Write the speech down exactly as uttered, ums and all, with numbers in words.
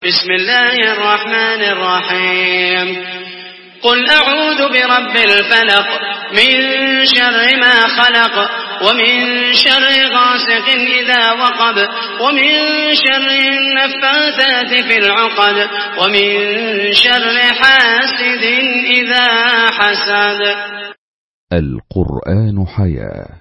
بسم الله الرحمن الرحيم قل أعوذ برب الفلق من شر ما خلق ومن شر غاسق إذا وقب ومن شر النفاثات في العقد ومن شر حاسد إذا حسد. القرآن حياة.